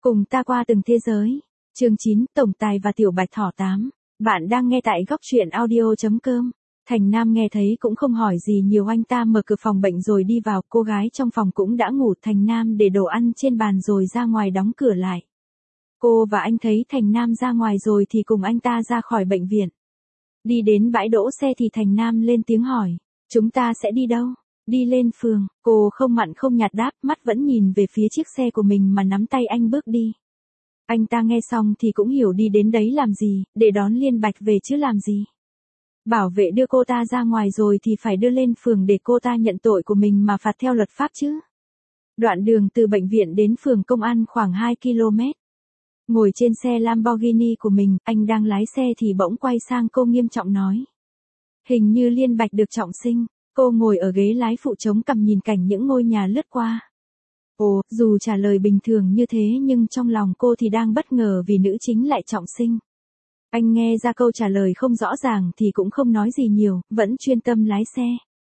Cùng ta qua từng thế giới. Chương 9, Tổng Tài và Tiểu Bạch Thỏ 8. Bạn đang nghe tại góc truyện audio.com. Thành Nam nghe thấy cũng không hỏi gì nhiều, anh ta mở cửa phòng bệnh rồi đi vào, cô gái trong phòng cũng đã ngủ. Thành Nam để đồ ăn trên bàn rồi ra ngoài đóng cửa lại. Cô và anh thấy Thành Nam ra ngoài rồi thì cùng anh ta ra khỏi bệnh viện. Đi đến bãi đỗ xe thì Thành Nam lên tiếng hỏi, chúng ta sẽ đi đâu? Đi lên phường. Cô không mặn không nhạt đáp, mắt vẫn nhìn về phía chiếc xe của mình mà nắm tay anh bước đi. Anh ta nghe xong thì cũng hiểu đi đến đấy làm gì, để đón Liên Bạch về chứ làm gì. Bảo vệ đưa cô ta ra ngoài rồi thì phải đưa lên phường để cô ta nhận tội của mình mà phạt theo luật pháp chứ. Đoạn đường từ bệnh viện đến phường công an khoảng 2 km. Ngồi trên xe Lamborghini của mình, anh đang lái xe thì bỗng quay sang cô nghiêm trọng nói. Hình như Liên Bạch được trọng sinh. Cô ngồi ở ghế lái phụ chống cằm nhìn cảnh những ngôi nhà lướt qua. Ồ, dù trả lời bình thường như thế nhưng trong lòng cô thì đang bất ngờ vì nữ chính lại trọng sinh. Anh nghe ra câu trả lời không rõ ràng thì cũng không nói gì nhiều, vẫn chuyên tâm lái xe.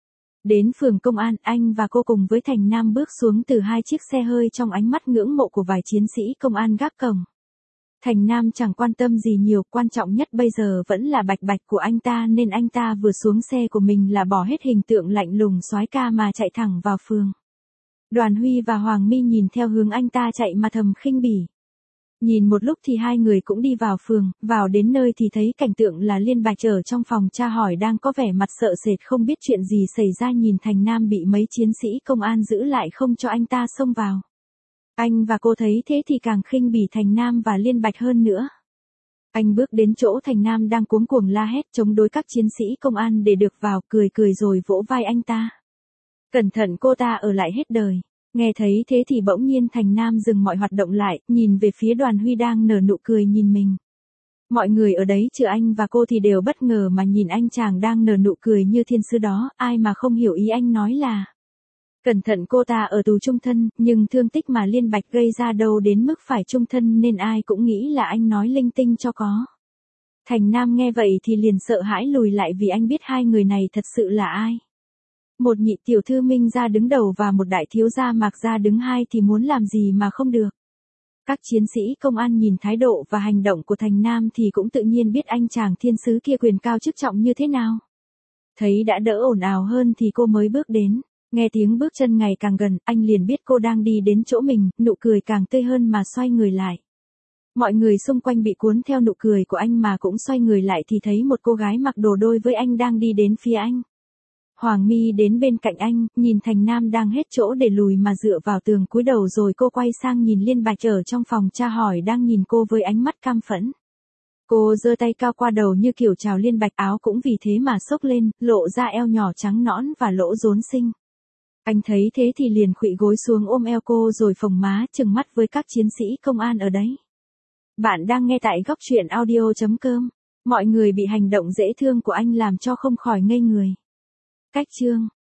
Đến phường công an, anh và cô cùng với Thành Nam bước xuống từ hai chiếc xe hơi trong ánh mắt ngưỡng mộ của vài chiến sĩ công an gác cổng. Thành Nam chẳng quan tâm gì nhiều, quan trọng nhất bây giờ vẫn là Bạch Bạch của anh ta nên anh ta vừa xuống xe của mình là bỏ hết hình tượng lạnh lùng soái ca mà chạy thẳng vào phường. Đoàn Huy và Hoàng My nhìn theo hướng anh ta chạy mà thầm khinh bỉ. Nhìn một lúc thì hai người cũng đi vào phường, vào đến nơi thì thấy cảnh tượng là Liên Bạch ở trong phòng tra hỏi đang có vẻ mặt sợ sệt không biết chuyện gì xảy ra, nhìn Thành Nam bị mấy chiến sĩ công an giữ lại không cho anh ta xông vào. Anh và cô thấy thế thì càng khinh bỉ Thành Nam và Liên Bạch hơn nữa. Anh bước đến chỗ Thành Nam đang cuống cuồng la hét chống đối các chiến sĩ công an để được vào, cười cười rồi vỗ vai anh ta. Cẩn thận cô ta ở lại hết đời. Nghe thấy thế thì bỗng nhiên Thành Nam dừng mọi hoạt động lại, nhìn về phía Đoàn Huy đang nở nụ cười nhìn mình. Mọi người ở đấy trừ anh và cô thì đều bất ngờ mà nhìn anh chàng đang nở nụ cười như thiên sứ đó, ai mà không hiểu ý anh nói là. Cẩn thận cô ta ở tù chung thân, nhưng thương tích mà Liên Bạch gây ra đâu đến mức phải chung thân nên ai cũng nghĩ là anh nói linh tinh cho có. Thành Nam nghe vậy thì liền sợ hãi lùi lại vì anh biết hai người này thật sự là ai. Một nhị tiểu thư Minh gia đứng đầu và một đại thiếu gia Mạc gia đứng hai thì muốn làm gì mà không được. Các chiến sĩ công an nhìn thái độ và hành động của Thành Nam thì cũng tự nhiên biết anh chàng thiên sứ kia quyền cao chức trọng như thế nào. Thấy đã đỡ ồn ào hơn thì cô mới bước đến. Nghe tiếng bước chân ngày càng gần, anh liền biết cô đang đi đến chỗ mình, nụ cười càng tươi hơn mà xoay người lại. Mọi người xung quanh bị cuốn theo nụ cười của anh mà cũng xoay người lại thì thấy một cô gái mặc đồ đôi với anh đang đi đến phía anh. Hoàng My đến bên cạnh anh, nhìn Thành Nam đang hết chỗ để lùi mà dựa vào tường cúi đầu rồi cô quay sang nhìn Liên Bạch ở trong phòng tra hỏi đang nhìn cô với ánh mắt cam phẫn. Cô giơ tay cao qua đầu như kiểu chào Liên Bạch, áo cũng vì thế mà xốc lên, lộ ra eo nhỏ trắng nõn và lỗ rốn xinh. Anh thấy thế thì liền khuỵu gối xuống ôm eo cô rồi phồng má trừng mắt với các chiến sĩ công an ở đấy. Bạn đang nghe tại góc truyện audio.com. Mọi người bị hành động dễ thương của anh làm cho không khỏi ngây người. Cách chương